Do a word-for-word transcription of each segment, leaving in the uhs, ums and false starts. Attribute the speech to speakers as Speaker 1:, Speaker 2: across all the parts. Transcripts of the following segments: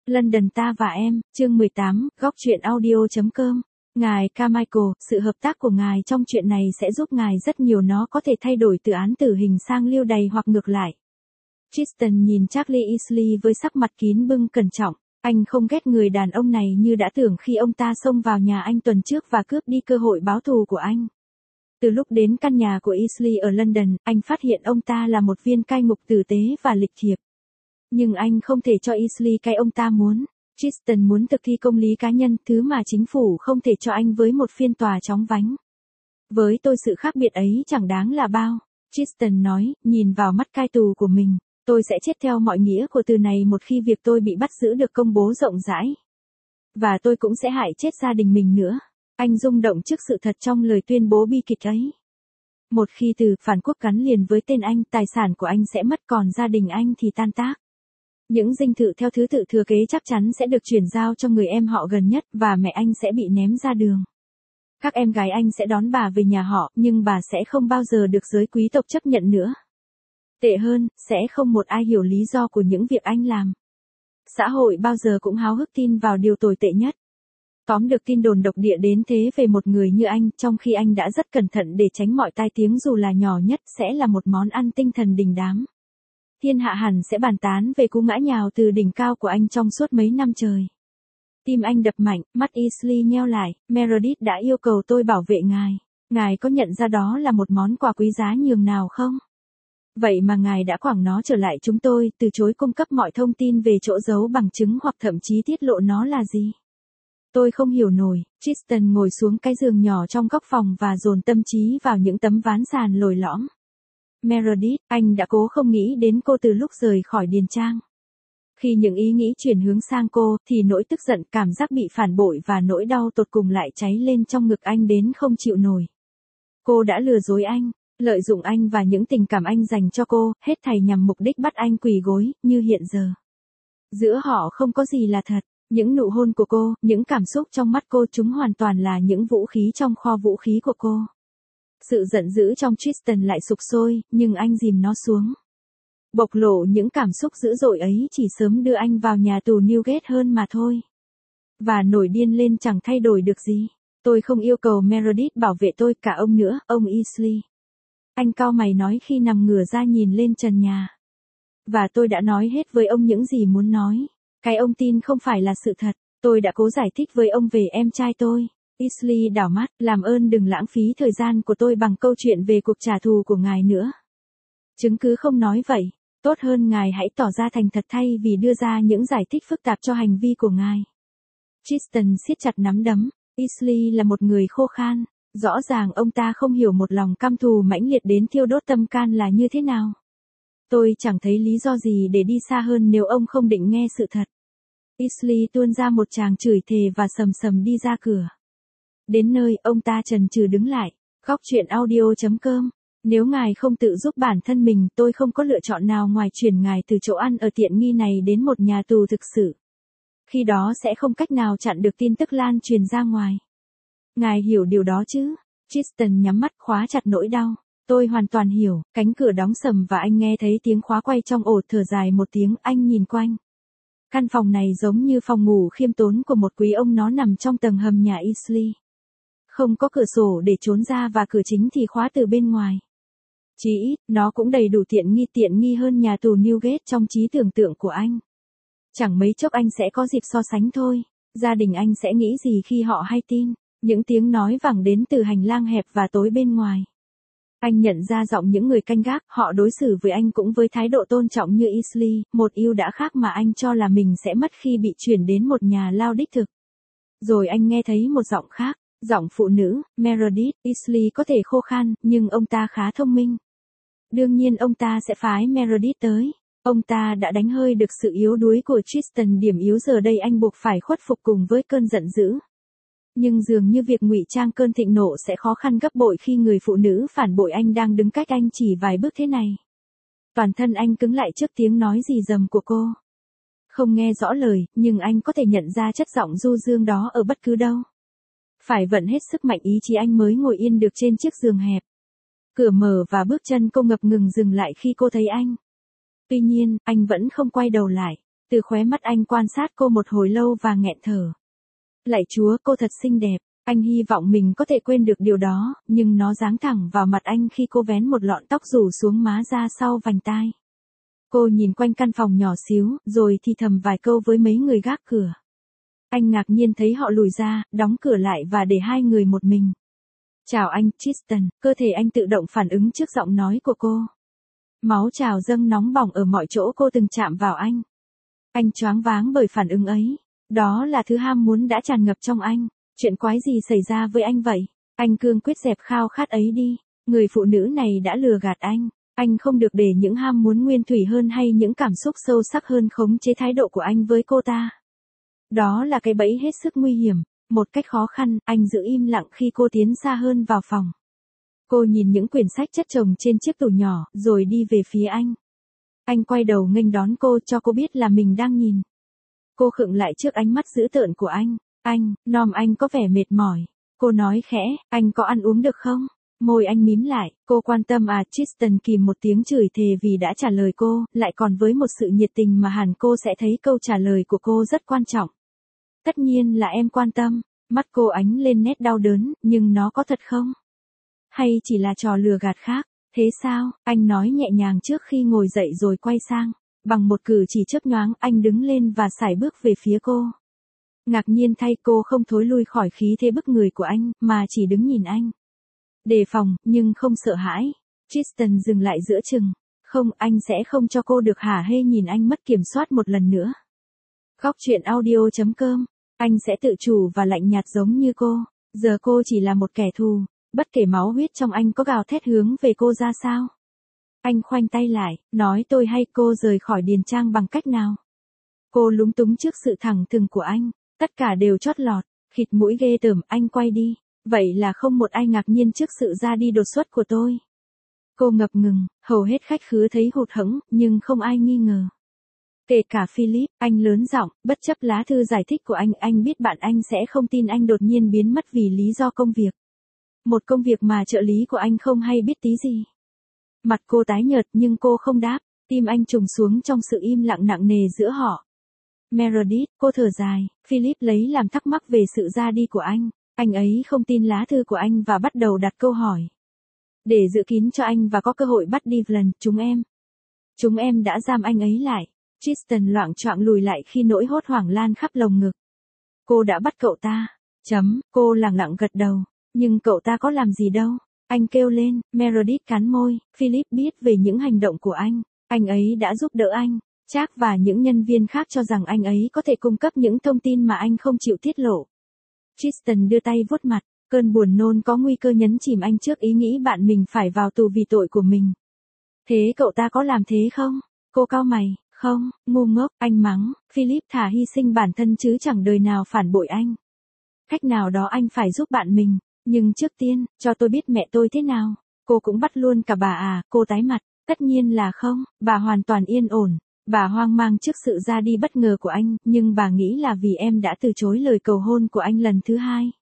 Speaker 1: London ta và em, chương mười tám, góc truyện audio.com. Ngài Carmichael, sự hợp tác của ngài trong chuyện này sẽ giúp ngài rất nhiều, nó có thể thay đổi từ án tử hình sang lưu đày hoặc ngược lại. Tristan nhìn Charlie Easley với sắc mặt kín bưng cẩn trọng. Anh không ghét người đàn ông này như đã tưởng khi ông ta xông vào nhà anh tuần trước và cướp đi cơ hội báo thù của anh. Từ lúc đến căn nhà của Easley ở London, anh phát hiện ông ta là một viên cai ngục tử tế và lịch thiệp. Nhưng anh không thể cho Easley cái ông ta muốn. Tristan muốn thực thi công lý cá nhân, thứ mà chính phủ không thể cho anh với một phiên tòa chóng vánh. Với tôi sự khác biệt ấy chẳng đáng là bao. Tristan nói, nhìn vào mắt cai tù của mình. Tôi sẽ chết theo mọi nghĩa của từ này một khi việc tôi bị bắt giữ được công bố rộng rãi. Và tôi cũng sẽ hại chết gia đình mình nữa. Anh rung động trước sự thật trong lời tuyên bố bi kịch ấy. Một khi từ phản quốc gắn liền với tên anh, tài sản của anh sẽ mất, còn gia đình anh thì tan tác. Những dinh thự theo thứ tự thừa kế chắc chắn sẽ được chuyển giao cho người em họ gần nhất, và mẹ anh sẽ bị ném ra đường. Các em gái anh sẽ đón bà về nhà họ, nhưng bà sẽ không bao giờ được giới quý tộc chấp nhận nữa. Tệ hơn, sẽ không một ai hiểu lý do của những việc anh làm. Xã hội bao giờ cũng háo hức tin vào điều tồi tệ nhất. Tóm được tin đồn độc địa đến thế về một người như anh, trong khi anh đã rất cẩn thận để tránh mọi tai tiếng dù là nhỏ nhất, sẽ là một món ăn tinh thần đình đám. Thiên hạ hẳn sẽ bàn tán về cú ngã nhào từ đỉnh cao của anh trong suốt mấy năm trời. Tim anh đập mạnh, mắt Easley nheo lại. Meredith đã yêu cầu tôi bảo vệ ngài. Ngài có nhận ra đó là một món quà quý giá nhường nào không? Vậy mà ngài đã quẳng nó trở lại chúng tôi, từ chối cung cấp mọi thông tin về chỗ giấu bằng chứng hoặc thậm chí tiết lộ nó là gì. Tôi không hiểu nổi. Tristan ngồi xuống cái giường nhỏ trong góc phòng và dồn tâm trí vào những tấm ván sàn lồi lõm. Meredith, anh đã cố không nghĩ đến cô từ lúc rời khỏi điền trang. Khi những ý nghĩ chuyển hướng sang cô, thì nỗi tức giận, cảm giác bị phản bội và nỗi đau tột cùng lại cháy lên trong ngực anh đến không chịu nổi. Cô đã lừa dối anh, lợi dụng anh và những tình cảm anh dành cho cô, hết thảy nhằm mục đích bắt anh quỳ gối, như hiện giờ. Giữa họ không có gì là thật. Những nụ hôn của cô, những cảm xúc trong mắt cô, chúng hoàn toàn là những vũ khí trong kho vũ khí của cô. Sự giận dữ trong Tristan lại sục sôi, nhưng anh dìm nó xuống. Bộc lộ những cảm xúc dữ dội ấy chỉ sớm đưa anh vào nhà tù Newgate hơn mà thôi. Và nổi điên lên chẳng thay đổi được gì. Tôi không yêu cầu Meredith bảo vệ tôi, cả ông nữa, ông Easley. Anh cau mày nói khi nằm ngửa ra nhìn lên trần nhà. Và tôi đã nói hết với ông những gì muốn nói. Cái ông tin không phải là sự thật. Tôi đã cố giải thích với ông về em trai tôi. Easley đảo mắt, làm ơn đừng lãng phí thời gian của tôi bằng câu chuyện về cuộc trả thù của ngài nữa. Chứng cứ không nói vậy. Tốt hơn ngài hãy tỏ ra thành thật thay vì đưa ra những giải thích phức tạp cho hành vi của ngài. Tristan siết chặt nắm đấm. Easley là một người khô khan. Rõ ràng ông ta không hiểu một lòng căm thù mãnh liệt đến thiêu đốt tâm can là như thế nào. Tôi chẳng thấy lý do gì để đi xa hơn nếu ông không định nghe sự thật. Easley tuôn ra một tràng chửi thề và sầm sầm đi ra cửa. Đến nơi, ông ta chần chừ đứng lại. Góc truyện audio.com. Nếu ngài không tự giúp bản thân mình, tôi không có lựa chọn nào ngoài chuyển ngài từ chỗ ăn ở tiện nghi này đến một nhà tù thực sự. Khi đó sẽ không cách nào chặn được tin tức lan truyền ra ngoài. Ngài hiểu điều đó chứ? Tristan nhắm mắt khóa chặt nỗi đau. Tôi hoàn toàn hiểu. Cánh cửa đóng sầm và anh nghe thấy tiếng khóa quay trong ổ, thở dài một tiếng, anh nhìn quanh. Căn phòng này giống như phòng ngủ khiêm tốn của một quý ông, nó nằm trong tầng hầm nhà Easley. Không có cửa sổ để trốn ra và cửa chính thì khóa từ bên ngoài. Chí ít, nó cũng đầy đủ tiện nghi tiện nghi hơn nhà tù Newgate trong trí tưởng tượng của anh. Chẳng mấy chốc anh sẽ có dịp so sánh thôi. Gia đình anh sẽ nghĩ gì khi họ hay tin những tiếng nói vẳng đến từ hành lang hẹp và tối bên ngoài. Anh nhận ra giọng những người canh gác, họ đối xử với anh cũng với thái độ tôn trọng như Easley, một ưu đã khác mà anh cho là mình sẽ mất khi bị chuyển đến một nhà lao đích thực. Rồi anh nghe thấy một giọng khác, giọng phụ nữ. Meredith. Easley có thể khô khan, nhưng ông ta khá thông minh. Đương nhiên ông ta sẽ phái Meredith tới. Ông ta đã đánh hơi được sự yếu đuối của Tristan, điểm yếu giờ đây anh buộc phải khuất phục cùng với cơn giận dữ. Nhưng dường như việc ngụy trang cơn thịnh nộ sẽ khó khăn gấp bội khi người phụ nữ phản bội anh đang đứng cách anh chỉ vài bước thế này. Toàn thân anh cứng lại trước tiếng nói rì rầm của cô. Không nghe rõ lời, nhưng anh có thể nhận ra chất giọng du dương đó ở bất cứ đâu. Phải vận hết sức mạnh ý chí anh mới ngồi yên được trên chiếc giường hẹp. Cửa mở và bước chân cô ngập ngừng dừng lại khi cô thấy anh. Tuy nhiên, anh vẫn không quay đầu lại. Từ khóe mắt anh quan sát cô một hồi lâu và nghẹn thở. Lạy Chúa, cô thật xinh đẹp. Anh hy vọng mình có thể quên được điều đó, nhưng nó giáng thẳng vào mặt anh khi cô vén một lọn tóc rủ xuống má ra sau vành tai. Cô nhìn quanh căn phòng nhỏ xíu, rồi thì thầm vài câu với mấy người gác cửa. Anh ngạc nhiên thấy họ lùi ra, đóng cửa lại và để hai người một mình. Chào anh, Tristan, cơ thể anh tự động phản ứng trước giọng nói của cô. Máu trào dâng nóng bỏng ở mọi chỗ cô từng chạm vào anh. Anh choáng váng bởi phản ứng ấy. Đó là thứ ham muốn đã tràn ngập trong anh. Chuyện quái gì xảy ra với anh vậy? Anh cương quyết dẹp khao khát ấy đi. Người phụ nữ này đã lừa gạt anh. Anh không được để những ham muốn nguyên thủy hơn hay những cảm xúc sâu sắc hơn khống chế thái độ của anh với cô ta. Đó là cái bẫy hết sức nguy hiểm. Một cách khó khăn, anh giữ im lặng khi cô tiến xa hơn vào phòng. Cô nhìn những quyển sách chất chồng trên chiếc tủ nhỏ, rồi đi về phía anh. Anh quay đầu nghênh đón cô cho cô biết là mình đang nhìn. Cô khựng lại trước ánh mắt dữ tợn của anh. Anh, Nom anh có vẻ mệt mỏi. Cô nói khẽ, anh có ăn uống được không? Môi anh mím lại, cô quan tâm à? Tristan kìm một tiếng chửi thề vì đã trả lời cô, lại còn với một sự nhiệt tình mà hẳn cô sẽ thấy câu trả lời của cô rất quan trọng. Tất nhiên là em quan tâm. Mắt cô ánh lên nét đau đớn, nhưng nó có thật không? Hay chỉ là trò lừa gạt khác? Thế sao? Anh nói nhẹ nhàng trước khi ngồi dậy rồi quay sang. Bằng một cử chỉ chớp nhoáng, anh đứng lên và sải bước về phía cô. Ngạc nhiên thay, cô không thối lui khỏi khí thế bức người của anh, mà chỉ đứng nhìn anh. Đề phòng, nhưng không sợ hãi. Tristan dừng lại giữa chừng. Không, anh sẽ không cho cô được hả hê nhìn anh mất kiểm soát một lần nữa. Góc truyện audio chấm com. Anh sẽ tự chủ và lạnh nhạt giống như cô. Giờ cô chỉ là một kẻ thù. Bất kể máu huyết trong anh có gào thét hướng về cô ra sao. Anh khoanh tay lại, nói tôi hay cô rời khỏi điền trang bằng cách nào. Cô lúng túng trước sự thẳng thừng của anh. Tất cả đều chót lọt. Khịt mũi ghê tởm, anh quay đi. Vậy là không một ai ngạc nhiên trước sự ra đi đột xuất của tôi. Cô ngập ngừng, hầu hết khách khứa thấy hụt hẫng, nhưng không ai nghi ngờ. Kể cả Philip, anh lớn giọng, bất chấp lá thư giải thích của anh, anh biết bạn anh sẽ không tin anh đột nhiên biến mất vì lý do công việc. Một công việc mà trợ lý của anh không hay biết tí gì. Mặt cô tái nhợt nhưng cô không đáp, tim anh trùng xuống trong sự im lặng nặng nề giữa họ. Meredith, cô thở dài, Philip lấy làm thắc mắc về sự ra đi của anh. Anh ấy không tin lá thư của anh và bắt đầu đặt câu hỏi. Để giữ kín cho anh và có cơ hội bắt đi lần, chúng em. Chúng em đã giam anh ấy lại. Tristan loạng choạng lùi lại khi nỗi hốt hoảng lan khắp lồng ngực. Cô đã bắt cậu ta. Chấm, cô lẳng lặng gật đầu. Nhưng cậu ta có làm gì đâu. Anh kêu lên, Meredith cắn môi, Philip biết về những hành động của anh. Anh ấy đã giúp đỡ anh. Jack và những nhân viên khác cho rằng anh ấy có thể cung cấp những thông tin mà anh không chịu tiết lộ. Tristan đưa tay vuốt mặt, cơn buồn nôn có nguy cơ nhấn chìm anh trước ý nghĩ bạn mình phải vào tù vì tội của mình. Thế cậu ta có làm thế không? Cô cau mày, không, ngu ngốc, anh mắng, Philip thà hy sinh bản thân chứ chẳng đời nào phản bội anh. Cách nào đó anh phải giúp bạn mình, nhưng trước tiên, cho tôi biết mẹ tôi thế nào. Cô cũng bắt luôn cả bà à? Cô tái mặt, tất nhiên là không, bà hoàn toàn yên ổn. Bà hoang mang trước sự ra đi bất ngờ của anh, nhưng bà nghĩ là vì em đã từ chối lời cầu hôn của anh lần thứ hai.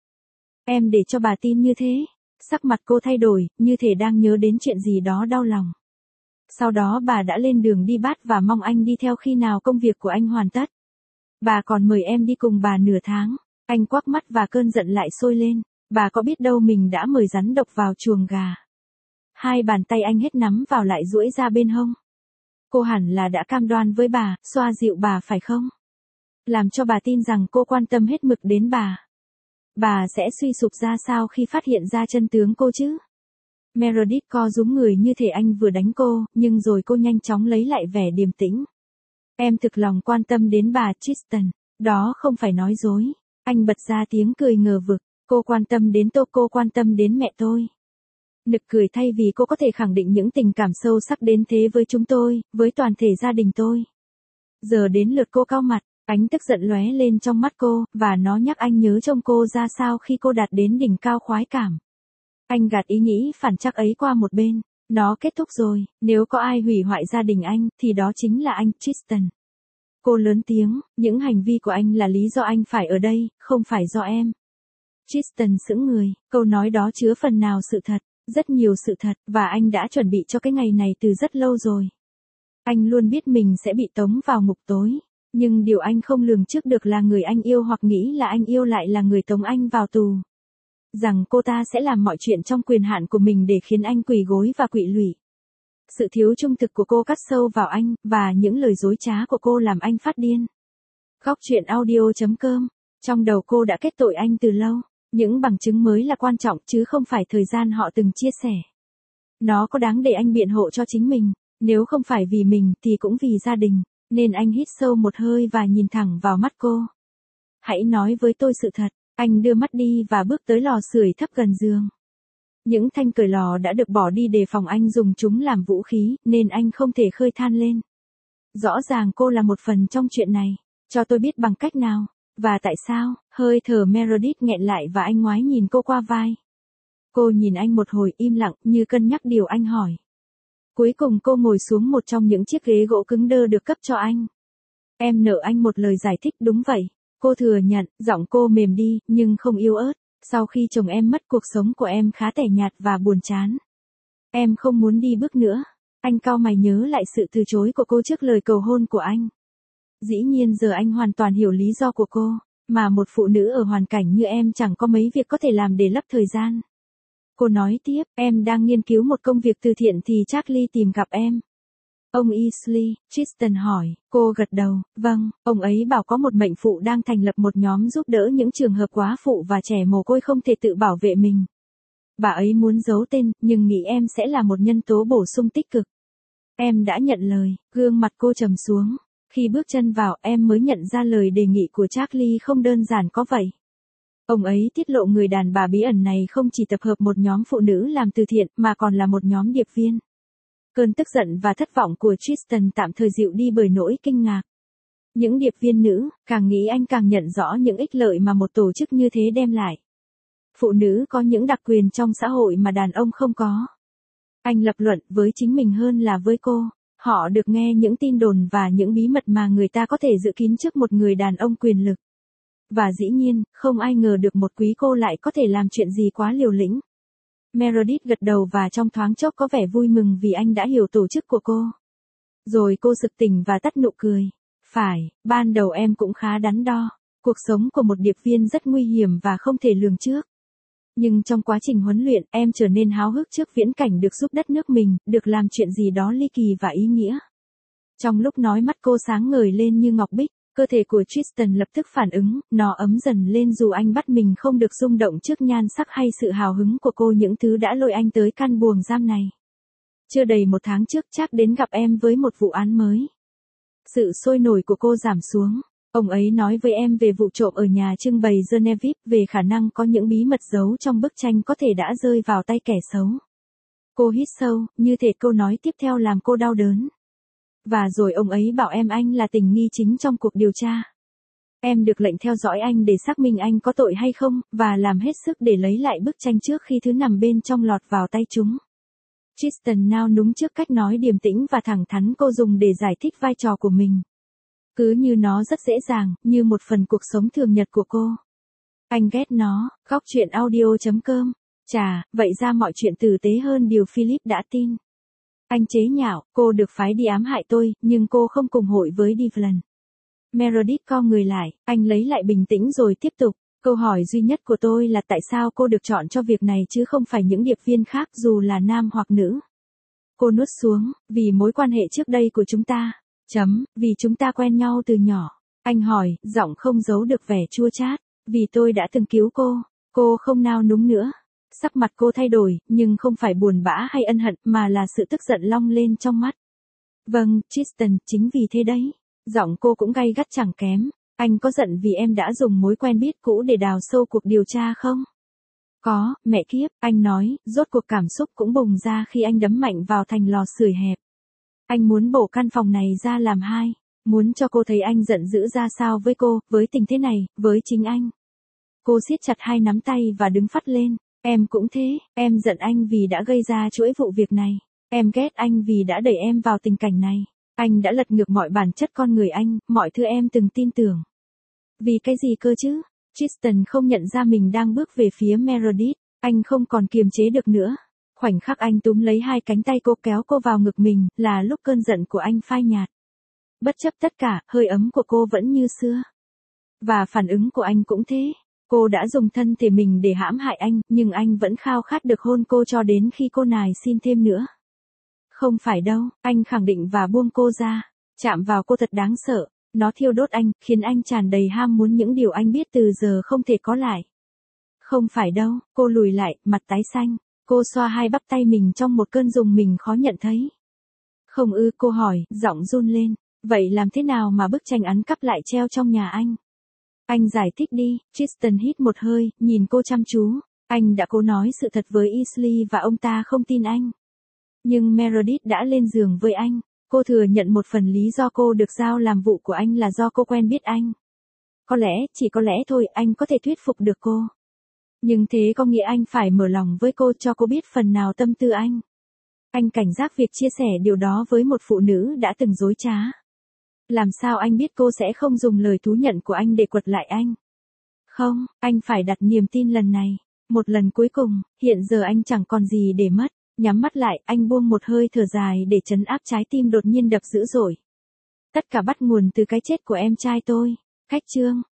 Speaker 1: Em để cho bà tin như thế. Sắc mặt cô thay đổi, như thể đang nhớ đến chuyện gì đó đau lòng. Sau đó bà đã lên đường đi bắt và mong anh đi theo khi nào công việc của anh hoàn tất. Bà còn mời em đi cùng bà nửa tháng. Anh quắc mắt và cơn giận lại sôi lên. Bà có biết đâu mình đã mời rắn độc vào chuồng gà. Hai bàn tay anh hết nắm vào lại duỗi ra bên hông. Cô hẳn là đã cam đoan với bà, xoa dịu bà phải không? Làm cho bà tin rằng cô quan tâm hết mực đến bà. Bà sẽ suy sụp ra sao khi phát hiện ra chân tướng cô chứ? Meredith co rúm người như thể anh vừa đánh cô, nhưng rồi cô nhanh chóng lấy lại vẻ điềm tĩnh. Em thực lòng quan tâm đến bà, Tristan. Đó không phải nói dối. Anh bật ra tiếng cười ngờ vực. Cô quan tâm đến tôi, cô quan tâm đến mẹ tôi. Nực cười thay vì cô có thể khẳng định những tình cảm sâu sắc đến thế với chúng tôi, với toàn thể gia đình tôi. Giờ đến lượt cô cau mặt, ánh tức giận lóe lên trong mắt cô, và nó nhắc anh nhớ trông cô ra sao khi cô đạt đến đỉnh cao khoái cảm. Anh gạt ý nghĩ phản trắc ấy qua một bên. Nó kết thúc rồi, nếu có ai hủy hoại gia đình anh, thì đó chính là anh, Tristan. Cô lớn tiếng, những hành vi của anh là lý do anh phải ở đây, không phải do em. Tristan sững người, câu nói đó chứa phần nào sự thật, rất nhiều sự thật, và anh đã chuẩn bị cho cái ngày này từ rất lâu rồi. Anh luôn biết mình sẽ bị tống vào ngục tối. Nhưng điều anh không lường trước được là người anh yêu hoặc nghĩ là anh yêu lại là người tống anh vào tù. Rằng cô ta sẽ làm mọi chuyện trong quyền hạn của mình để khiến anh quỳ gối và quỵ lụy. Sự thiếu trung thực của cô cắt sâu vào anh, và những lời dối trá của cô làm anh phát điên. Góc truyện audio chấm com. Trong đầu cô đã kết tội anh từ lâu. Những bằng chứng mới là quan trọng chứ không phải thời gian họ từng chia sẻ. Nó có đáng để anh biện hộ cho chính mình, nếu không phải vì mình thì cũng vì gia đình, nên anh hít sâu một hơi và nhìn thẳng vào mắt cô. Hãy nói với tôi sự thật. Anh đưa mắt đi và bước tới lò sưởi thấp gần giường. Những thanh cởi lò đã được bỏ đi để phòng anh dùng chúng làm vũ khí, nên anh không thể khơi than lên. Rõ ràng cô là một phần trong chuyện này. Cho tôi biết bằng cách nào, và tại sao. Hơi thở Meredith nghẹn lại và anh ngoái nhìn cô qua vai. Cô nhìn anh một hồi im lặng như cân nhắc điều anh hỏi. Cuối cùng cô ngồi xuống một trong những chiếc ghế gỗ cứng đơ được cấp cho anh. Em nợ anh một lời giải thích đúng vậy. Cô thừa nhận, giọng cô mềm đi, nhưng không yếu ớt. Sau khi chồng em mất, cuộc sống của em khá tẻ nhạt và buồn chán. Em không muốn đi bước nữa. Anh cau mày nhớ lại sự từ chối của cô trước lời cầu hôn của anh. Dĩ nhiên giờ anh hoàn toàn hiểu lý do của cô, mà một phụ nữ ở hoàn cảnh như em chẳng có mấy việc có thể làm để lấp thời gian. Cô nói tiếp, em đang nghiên cứu một công việc từ thiện thì Charlie tìm gặp em. Ông Easley, Tristan hỏi, cô gật đầu, vâng, ông ấy bảo có một mệnh phụ đang thành lập một nhóm giúp đỡ những trường hợp quá phụ và trẻ mồ côi không thể tự bảo vệ mình. Bà ấy muốn giấu tên, nhưng nghĩ em sẽ là một nhân tố bổ sung tích cực. Em đã nhận lời, gương mặt cô trầm xuống. Khi bước chân vào, em mới nhận ra lời đề nghị của Charlie không đơn giản có vậy. Ông ấy tiết lộ người đàn bà bí ẩn này không chỉ tập hợp một nhóm phụ nữ làm từ thiện, mà còn là một nhóm điệp viên. Cơn tức giận và thất vọng của Tristan tạm thời dịu đi bởi nỗi kinh ngạc. Những điệp viên nữ, càng nghĩ anh càng nhận rõ những ích lợi mà một tổ chức như thế đem lại. Phụ nữ có những đặc quyền trong xã hội mà đàn ông không có. Anh lập luận với chính mình hơn là với cô. Họ được nghe những tin đồn và những bí mật mà người ta có thể dự kín trước một người đàn ông quyền lực. Và dĩ nhiên, không ai ngờ được một quý cô lại có thể làm chuyện gì quá liều lĩnh. Meredith gật đầu và trong thoáng chốc có vẻ vui mừng vì anh đã hiểu tổ chức của cô. Rồi cô sực tỉnh và tắt nụ cười. Phải, ban đầu em cũng khá đắn đo. Cuộc sống của một điệp viên rất nguy hiểm và không thể lường trước. Nhưng trong quá trình huấn luyện, em trở nên háo hức trước viễn cảnh được giúp đất nước mình, được làm chuyện gì đó ly kỳ và ý nghĩa. Trong lúc nói mắt cô sáng ngời lên như ngọc bích, cơ thể của Tristan lập tức phản ứng, nó ấm dần lên dù anh bắt mình không được rung động trước nhan sắc hay sự hào hứng của cô, những thứ đã lôi anh tới căn buồng giam này. Chưa đầy một tháng trước chắc đến gặp em với một vụ án mới. Sự sôi nổi của cô giảm xuống. Ông ấy nói với em về vụ trộm ở nhà trưng bày Genevieve, về khả năng có những bí mật giấu trong bức tranh có thể đã rơi vào tay kẻ xấu. Cô hít sâu, như thể câu nói tiếp theo làm cô đau đớn. Và rồi ông ấy bảo em anh là tình nghi chính trong cuộc điều tra. Em được lệnh theo dõi anh để xác minh anh có tội hay không, và làm hết sức để lấy lại bức tranh trước khi thứ nằm bên trong lọt vào tay chúng. Tristan nao núng trước cách nói điềm tĩnh và thẳng thắn cô dùng để giải thích vai trò của mình. Cứ như nó rất dễ dàng, như một phần cuộc sống thường nhật của cô. Anh ghét nó. Góc truyện audio chấm com. Chà, vậy ra mọi chuyện tử tế hơn điều Philip đã tin. Anh chế nhạo, cô được phái đi ám hại tôi, nhưng cô không cùng hội với Devlin. Meredith co người lại, anh lấy lại bình tĩnh rồi tiếp tục. Câu hỏi duy nhất của tôi là tại sao cô được chọn cho việc này chứ không phải những điệp viên khác dù là nam hoặc nữ. Cô nuốt xuống, vì mối quan hệ trước đây của chúng ta. Chấm, vì chúng ta quen nhau từ nhỏ. Anh hỏi, giọng không giấu được vẻ chua chát. Vì tôi đã từng cứu cô. Cô không nao núng nữa. Sắc mặt cô thay đổi, nhưng không phải buồn bã hay ân hận, mà là sự tức giận long lên trong mắt. Vâng, Tristan, chính vì thế đấy. Giọng cô cũng gay gắt chẳng kém. Anh có giận vì em đã dùng mối quen biết cũ để đào sâu cuộc điều tra không? Có, mẹ kiếp, anh nói, rốt cuộc cảm xúc cũng bùng ra khi anh đấm mạnh vào thành lò sưởi hẹp. Anh muốn bổ căn phòng này ra làm hai. Muốn cho cô thấy anh giận dữ ra sao với cô, với tình thế này, với chính anh. Cô siết chặt hai nắm tay và đứng phắt lên. Em cũng thế, em giận anh vì đã gây ra chuỗi vụ việc này. Em ghét anh vì đã đẩy em vào tình cảnh này. Anh đã lật ngược mọi bản chất con người anh, mọi thứ em từng tin tưởng. Vì cái gì cơ chứ? Tristan không nhận ra mình đang bước về phía Meredith. Anh không còn kiềm chế được nữa. Khoảnh khắc anh túm lấy hai cánh tay cô kéo cô vào ngực mình, là lúc cơn giận của anh phai nhạt. Bất chấp tất cả, hơi ấm của cô vẫn như xưa. Và phản ứng của anh cũng thế. Cô đã dùng thân thể mình để hãm hại anh, nhưng anh vẫn khao khát được hôn cô cho đến khi cô nài xin thêm nữa. Không phải đâu, anh khẳng định và buông cô ra. Chạm vào cô thật đáng sợ. Nó thiêu đốt anh, khiến anh tràn đầy ham muốn những điều anh biết từ giờ không thể có lại. Không phải đâu, cô lùi lại, mặt tái xanh. Cô xoa hai bắp tay mình trong một cơn rùng mình khó nhận thấy. Không ư, cô hỏi, giọng run lên. Vậy làm thế nào mà bức tranh ăn cắp lại treo trong nhà anh? Anh giải thích đi. Tristan hít một hơi, nhìn cô chăm chú. Anh đã cố nói sự thật với Easley và ông ta không tin anh. Nhưng Meredith đã lên giường với anh. Cô thừa nhận một phần lý do cô được giao làm vụ của anh là do cô quen biết anh. Có lẽ, chỉ có lẽ thôi, anh có thể thuyết phục được cô. Nhưng thế có nghĩa anh phải mở lòng với cô, cho cô biết phần nào tâm tư anh. Anh cảnh giác việc chia sẻ điều đó với một phụ nữ đã từng dối trá. Làm sao anh biết cô sẽ không dùng lời thú nhận của anh để quật lại anh? Không, anh phải đặt niềm tin lần này. Một lần cuối cùng, hiện giờ anh chẳng còn gì để mất. Nhắm mắt lại, anh buông một hơi thở dài để trấn áp trái tim đột nhiên đập dữ dội. Tất cả bắt nguồn từ cái chết của em trai tôi. Khách chương.